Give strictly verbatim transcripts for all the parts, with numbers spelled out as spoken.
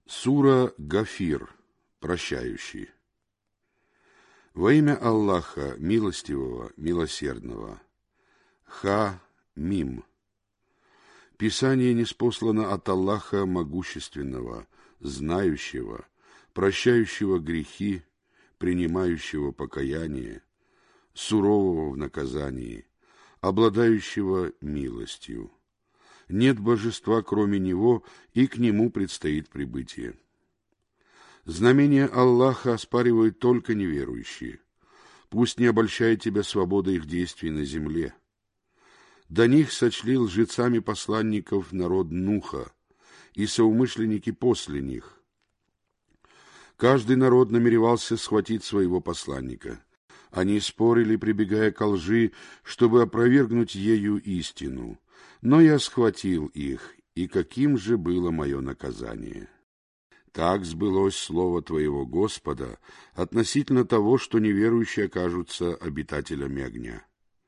Сура Гафир, прощающий. Во имя Аллаха, милостивого, милосердного. Ха-Мим. Писание ниспослано от Аллаха Могущественного, Знающего, прощающего грехи, принимающего покаяние, сурового в наказании, обладающего милостью. Нет божества, кроме Него, и к Нему предстоит прибытие. Знамения Аллаха оспаривают только неверующие. Пусть не обольщает тебя свобода их действий на земле. До них сочли лжецами посланников народ Нуха и соумышленники после них. Каждый народ намеревался схватить своего посланника. Они спорили, прибегая ко лжи, чтобы опровергнуть ею истину. Но я схватил их, и каким же было мое наказание? Так сбылось слово твоего Господа относительно того, что неверующие окажутся обитателями огня.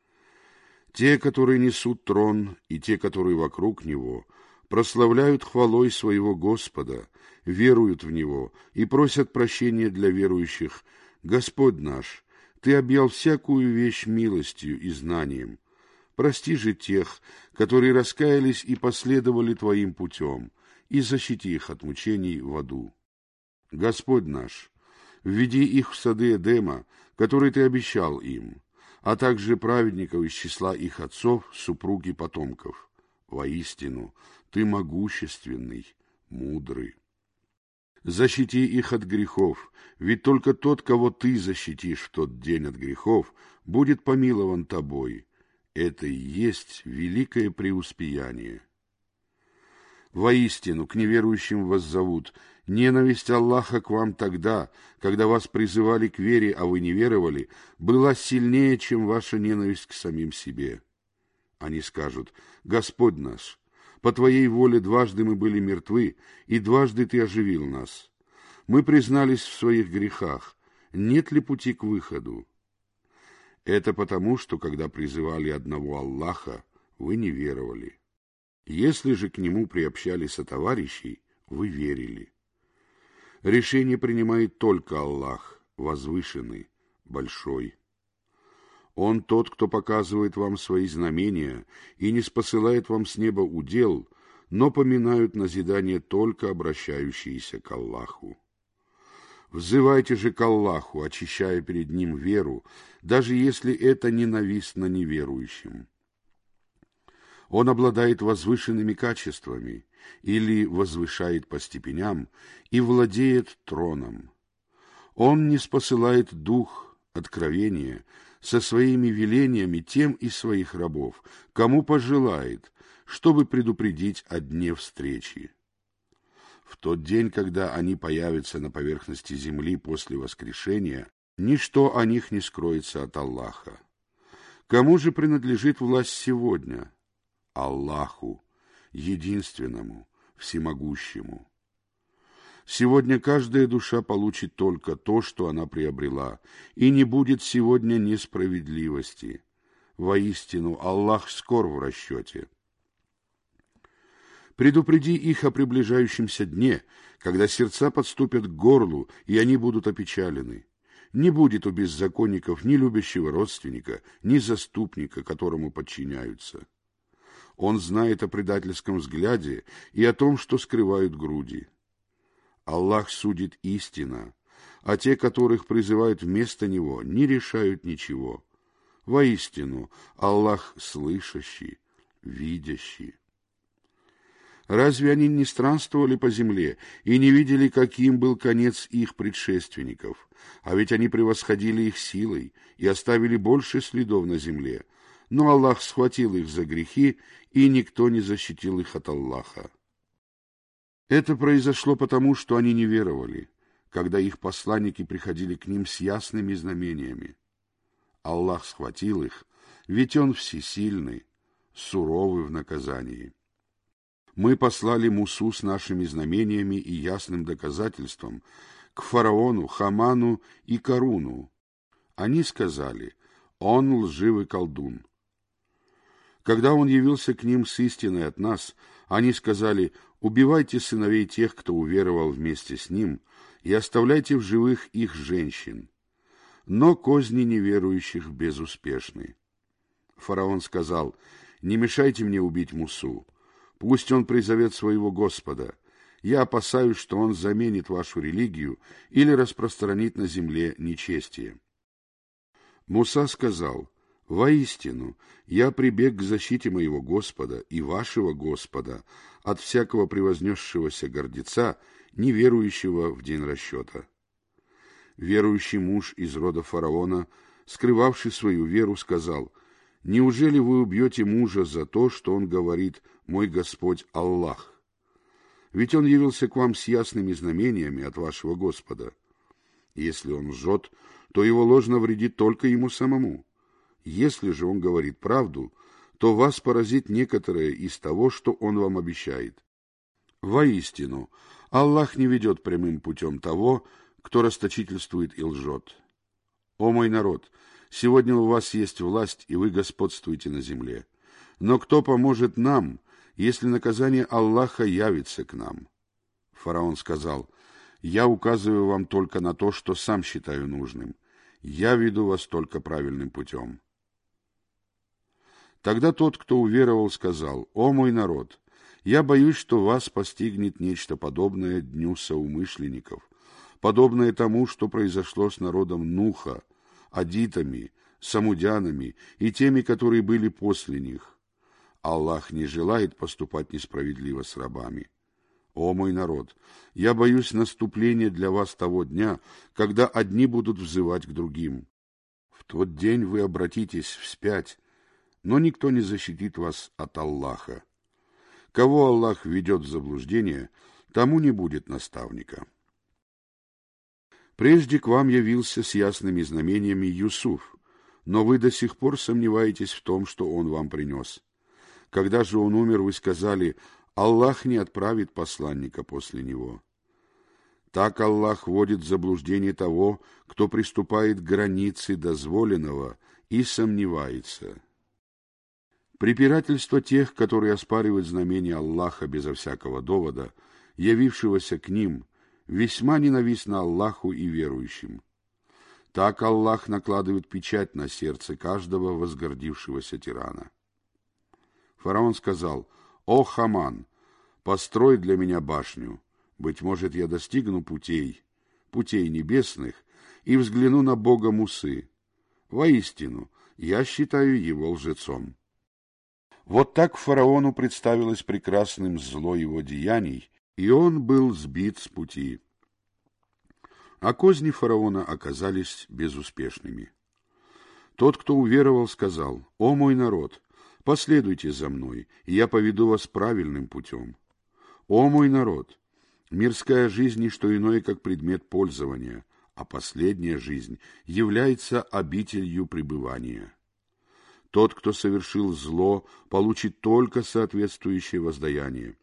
Те, которые несут трон, и те, которые вокруг него, прославляют хвалой своего Господа, веруют в Него и просят прощения для верующих. Господь наш, Ты объял всякую вещь милостью и знанием. Прости же тех, которые раскаялись и последовали Твоим путем, и защити их от мучений в аду. Господь наш, введи их в сады Эдема, которые Ты обещал им, а также праведников из числа их отцов, супруг и потомков. Воистину, Ты могущественный, мудрый. Защити их от грехов, ведь только тот, кого Ты защитишь в тот день от грехов, будет помилован Тобой. Это и есть великое преуспеяние. Воистину, к неверующим вас зовут. Ненависть Аллаха к вам тогда, когда вас призывали к вере, а вы не веровали, была сильнее, чем ваша ненависть к самим себе. Они скажут: Господь наш, по Твоей воле дважды мы были мертвы, и дважды Ты оживил нас. Мы признались в своих грехах. Нет ли пути к выходу? Это потому, что, когда призывали одного Аллаха, вы не веровали. Если же к Нему приобщали сотоварищей, вы верили. Решение принимает только Аллах, возвышенный, большой. Он тот, кто показывает вам свои знамения и не спосылает вам с неба удел, но поминают назидание только обращающиеся к Аллаху. Взывайте же к Аллаху, очищая перед Ним веру, даже если это ненавистно неверующим. Он обладает возвышенными качествами или возвышает по степеням и владеет троном. Он ниспосылает дух откровения со своими велениями тем из своих рабов, кому пожелает, чтобы предупредить о дне встречи. В тот день, когда они появятся на поверхности земли после воскрешения, ничто о них не скроется от Аллаха. Кому же принадлежит власть сегодня? Аллаху, единственному, всемогущему. Сегодня каждая душа получит только то, что она приобрела, и не будет сегодня несправедливости. Воистину, Аллах скор в расчете. Предупреди их о приближающемся дне, когда сердца подступят к горлу, и они будут опечалены. Не будет у беззаконников ни любящего родственника, ни заступника, которому подчиняются. Он знает о предательском взгляде и о том, что скрывают груди. Аллах судит истинно, а те, которых призывают вместо Него, не решают ничего. Воистину, Аллах слышащий, видящий. Разве они не странствовали по земле и не видели, каким был конец их предшественников? А ведь они превосходили их силой и оставили больше следов на земле. Но Аллах схватил их за грехи, и никто не защитил их от Аллаха. Это произошло потому, что они не веровали, когда их посланники приходили к ним с ясными знамениями. Аллах схватил их, ведь Он всесильный, суровый в наказании. Мы послали Мусу с нашими знамениями и ясным доказательством к фараону, Хаману и Каруну. Они сказали: «Он лживый колдун». Когда он явился к ним с истиной от нас, Они сказали: «Убивайте сыновей тех, кто уверовал вместе с ним, и оставляйте в живых их женщин». Но козни неверующих безуспешны. Фараон сказал: «Не мешайте мне убить Мусу. Пусть он призовет своего Господа. Я опасаюсь, что он заменит вашу религию или распространит на земле нечестие». Муса сказал: «Воистину, я прибег к защите моего Господа и вашего Господа от всякого превознесшегося гордеца, неверующего в день расчета». Верующий муж из рода фараона, скрывавший свою веру, сказал: «Неужели вы убьете мужа за то, что он говорит: мой Господь Аллах? Ведь он явился к вам с ясными знамениями от вашего Господа. Если он лжет, то его ложь навредит только ему самому. Если же он говорит правду, то вас поразит некоторое из того, что он вам обещает. Воистину, Аллах не ведет прямым путем того, кто расточительствует и лжет. О мой народ, сегодня у вас есть власть, и вы господствуете на земле. Но кто поможет нам, если наказание Аллаха явится к нам?» Фараон сказал: «Я указываю вам только на то, что сам считаю нужным. Я веду вас только правильным путем». Тогда тот, кто уверовал, сказал: «О мой народ, я боюсь, что вас постигнет нечто подобное дню соумышленников, подобное тому, что произошло с народом Нуха, адитами, самудянами и теми, которые были после них. Аллах не желает поступать несправедливо с рабами. О мой народ, я боюсь наступления для вас того дня, когда одни будут взывать к другим. В тот день вы обратитесь вспять, но никто не защитит вас от Аллаха. Кого Аллах ведет в заблуждение, тому не будет наставника». Прежде к вам явился с ясными знамениями Юсуф, но вы до сих пор сомневаетесь в том, что он вам принес. Когда же он умер, вы сказали: Аллах не отправит посланника после него. Так Аллах вводит в заблуждение того, кто приступает к границе дозволенного и сомневается. Препирательство тех, которые оспаривают знамения Аллаха безо всякого довода, явившегося к ним, весьма ненавистно Аллаху и верующим. Так Аллах накладывает печать на сердце каждого возгордившегося тирана. Фараон сказал: «О Хаман, построй для меня башню, быть может, я достигну путей, путей небесных, и взгляну на Бога Мусы. Воистину, я считаю его лжецом». Вот так фараону представилось прекрасным зло его деяний, и он был сбит с пути. А козни фараона оказались безуспешными. Тот, кто уверовал, сказал: «О мой народ, последуйте за мной, и я поведу вас правильным путем. О мой народ, мирская жизнь не что иное, как предмет пользования, а последняя жизнь является обителью пребывания. Тот, кто совершил зло, получит только соответствующее воздаяние.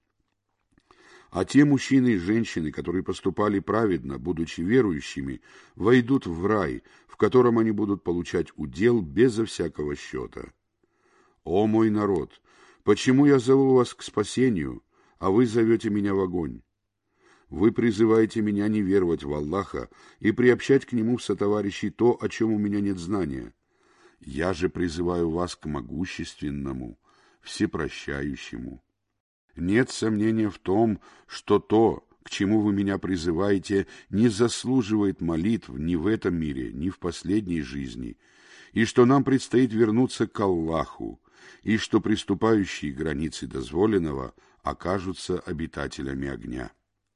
А те мужчины и женщины, которые поступали праведно, будучи верующими, войдут в рай, в котором они будут получать удел безо всякого счета. О мой народ, почему я зову вас к спасению, а вы зовете меня в огонь? Вы призываете меня не веровать в Аллаха и приобщать к Нему в сотоварищей то, о чем у меня нет знания. Я же призываю вас к могущественному, всепрощающему. Нет сомнения в том, что то, к чему вы меня призываете, не заслуживает молитв ни в этом мире, ни в последней жизни, и что нам предстоит вернуться к Аллаху, и что приступающие границы дозволенного окажутся обитателями огня.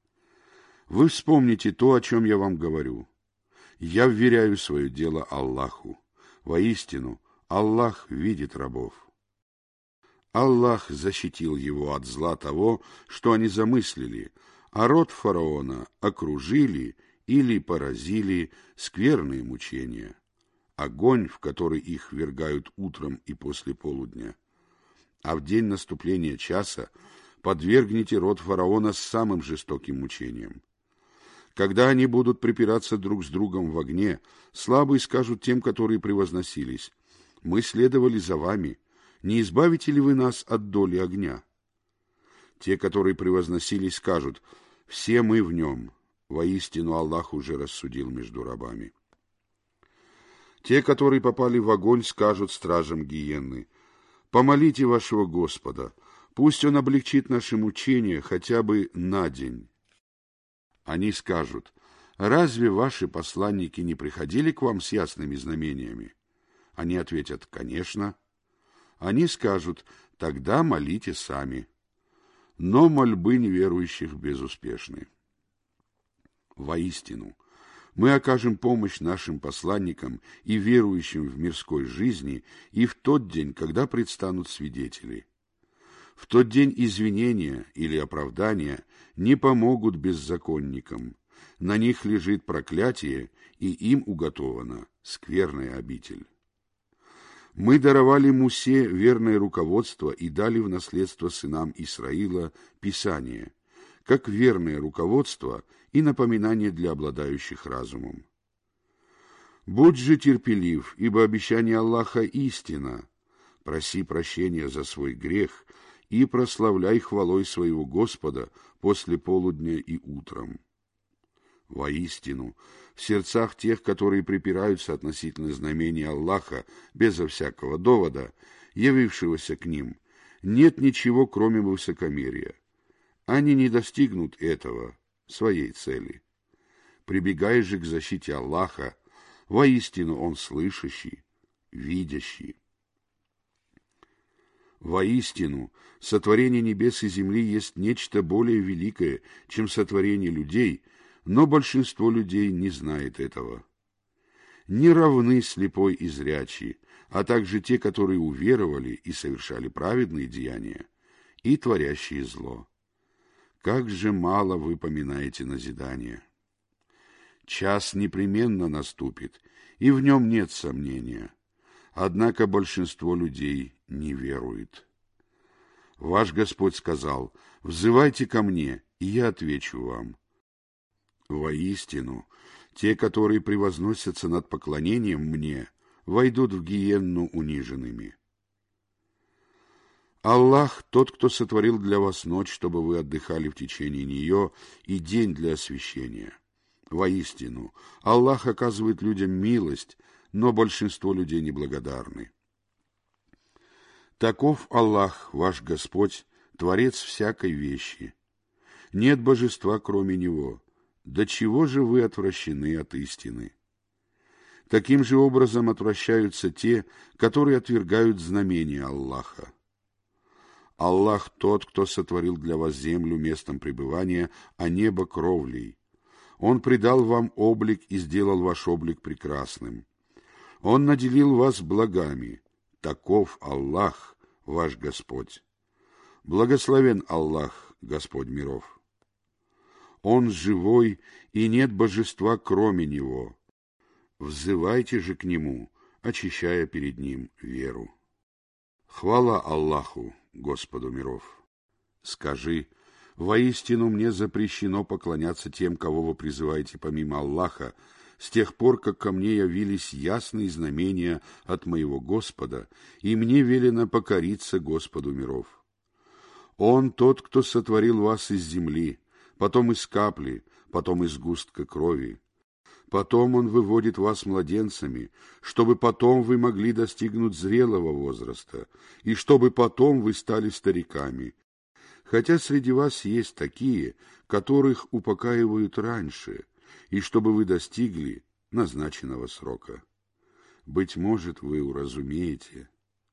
Вы вспомните то, о чем я вам говорю. Я вверяю свое дело Аллаху. Воистину, Аллах видит рабов. Аллах защитил его от зла того, что они замыслили, а род фараона окружили или поразили скверные мучения, огонь, в который их ввергают утром и после полудня. А в день наступления часа подвергните род фараона самым жестоким мучениям. Когда они будут припираться друг с другом в огне, слабые скажут тем, которые превозносились: «Мы следовали за вами, не избавите ли вы нас от доли огня?» Те, которые превозносились, скажут: «Все мы в нем». Воистину Аллах уже рассудил между рабами. Те, которые попали в огонь, скажут стражам гиенны: «Помолите вашего Господа, пусть Он облегчит наши мучения хотя бы на день». Они скажут: «Разве ваши посланники не приходили к вам с ясными знамениями?» Они ответят: «Конечно». Они скажут: «Тогда молите сами». Но мольбы неверующих безуспешны. Воистину, мы окажем помощь нашим посланникам и верующим в мирской жизни и в тот день, когда предстанут свидетели. В тот день извинения или оправдания не помогут беззаконникам. На них лежит проклятие, и им уготована скверная обитель. Мы даровали Мусе верное руководство и дали в наследство сынам Исраила Писание, как верное руководство и напоминание для обладающих разумом. Будь же терпелив, ибо обещание Аллаха истина. Проси прощения за свой грех и прославляй хвалой своего Господа после полудня и утром. Воистину, в сердцах тех, которые припираются относительно знамения Аллаха безо всякого довода, явившегося к ним, нет ничего, кроме высокомерия. Они не достигнут этого, своей цели. Прибегай же к защите Аллаха, воистину Он слышащий, видящий. Воистину, сотворение небес и земли есть нечто более великое, чем сотворение людей, но большинство людей не знает этого. Не равны слепой и зрячий, а также те, которые уверовали и совершали праведные деяния, и творящие зло. Как же мало вы поминаете назидание! Час непременно наступит, и в нем нет сомнения. Однако большинство людей не верует. Ваш Господь сказал: «Взывайте ко мне, и я отвечу вам». Воистину, те, которые превозносятся над поклонением мне, войдут в гиенну униженными. Аллах — тот, кто сотворил для вас ночь, чтобы вы отдыхали в течение нее, и день для освящения. Воистину, Аллах оказывает людям милость, но большинство людей неблагодарны. Таков Аллах, ваш Господь, Творец всякой вещи. Нет божества, кроме Него. До чего же вы отвращены от истины? Таким же образом отвращаются те, которые отвергают знамения Аллаха. Аллах тот, кто сотворил для вас землю местом пребывания, а небо кровлей. Он придал вам облик и сделал ваш облик прекрасным. Он наделил вас благами. Таков Аллах, ваш Господь. Благословен Аллах, Господь миров. Он живой, и нет божества, кроме Него. Взывайте же к Нему, очищая перед Ним веру. Хвала Аллаху, Господу миров. Скажи: воистину мне запрещено поклоняться тем, кого вы призываете помимо Аллаха, с тех пор, как ко мне явились ясные знамения от моего Господа, и мне велено покориться Господу миров. Он тот, кто сотворил вас из земли, потом из капли, потом из густка крови. Потом Он выводит вас младенцами, чтобы потом вы могли достигнуть зрелого возраста, и чтобы потом вы стали стариками. Хотя среди вас есть такие, которых упокаивают раньше, и чтобы вы достигли назначенного срока. Быть может, вы уразумеете.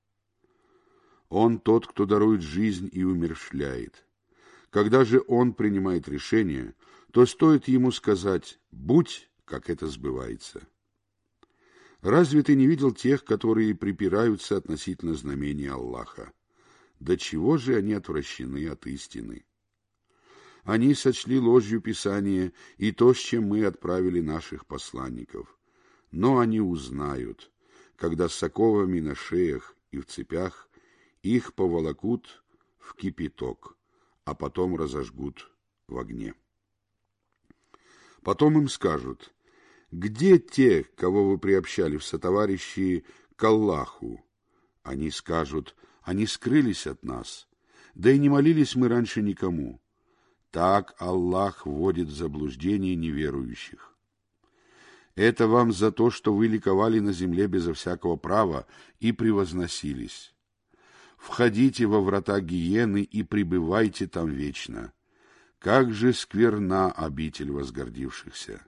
Он тот, кто дарует жизнь и умерщвляет. Когда же Он принимает решение, то стоит Ему сказать «будь», как это сбывается. Разве ты не видел тех, которые припираются относительно знамения Аллаха? До чего же они отвращены от истины? Они сочли ложью Писание и то, с чем мы отправили наших посланников. Но они узнают, когда с оковами на шеях и в цепях их поволокут в кипяток, а потом разожгут в огне. Потом им скажут: где те, кого вы приобщали в сотоварищи к Аллаху? Они скажут: они скрылись от нас. да и не молились мы раньше никому. Так Аллах вводит в заблуждение неверующих. Это вам за то, что вы ликовали на земле безо всякого права и превозносились. Входите во врата гиены и пребывайте там вечно. Как же скверна обитель возгордившихся!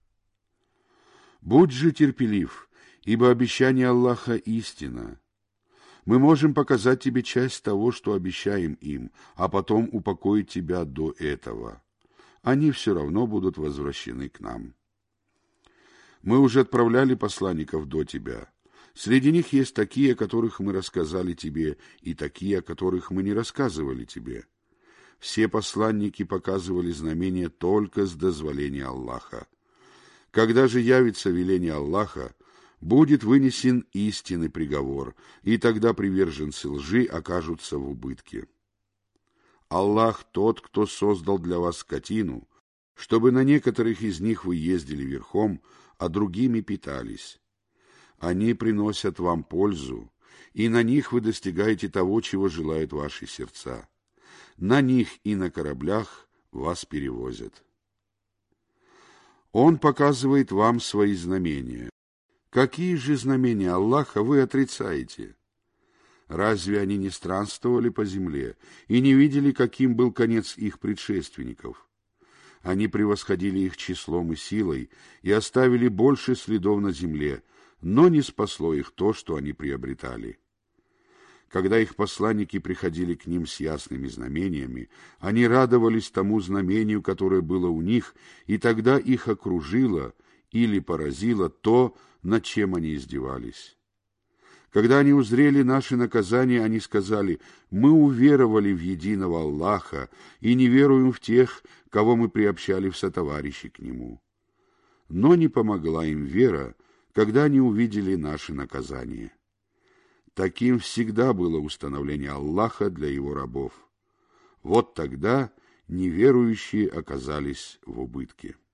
Будь же терпелив, ибо обещание Аллаха истина. Мы можем показать тебе часть того, что обещаем им, а потом упокоить тебя до этого. Они все равно будут возвращены к нам. Мы уже отправляли посланников до тебя. Среди них есть такие, о которых мы рассказали тебе, и такие, о которых мы не рассказывали тебе. Все посланники показывали знамения только с дозволения Аллаха. Когда же явится веление Аллаха, будет вынесен истинный приговор, и тогда приверженцы лжи окажутся в убытке. Аллах тот, кто создал для вас скотину, чтобы на некоторых из них вы ездили верхом, а другими питались. Они приносят вам пользу, и на них вы достигаете того, чего желают ваши сердца. На них и на кораблях вас перевозят. Он показывает вам свои знамения. Какие же знамения Аллаха вы отрицаете? Разве они не странствовали по земле и не видели, каким был конец их предшественников? Они превосходили их числом и силой и оставили больше следов на земле, но не спасло их то, что они приобретали. Когда их посланники приходили к ним с ясными знамениями, они радовались тому знамению, которое было у них, и тогда их окружило или поразило то, над чем они издевались. Когда они узрели наши наказания, они сказали: «Мы уверовали в единого Аллаха и не веруем в тех, кого мы приобщали в сотоварищи к Нему». Но не помогла им вера, когда они увидели наши наказания. Таким всегда было установление Аллаха для Его рабов. Вот тогда неверующие оказались в убытке.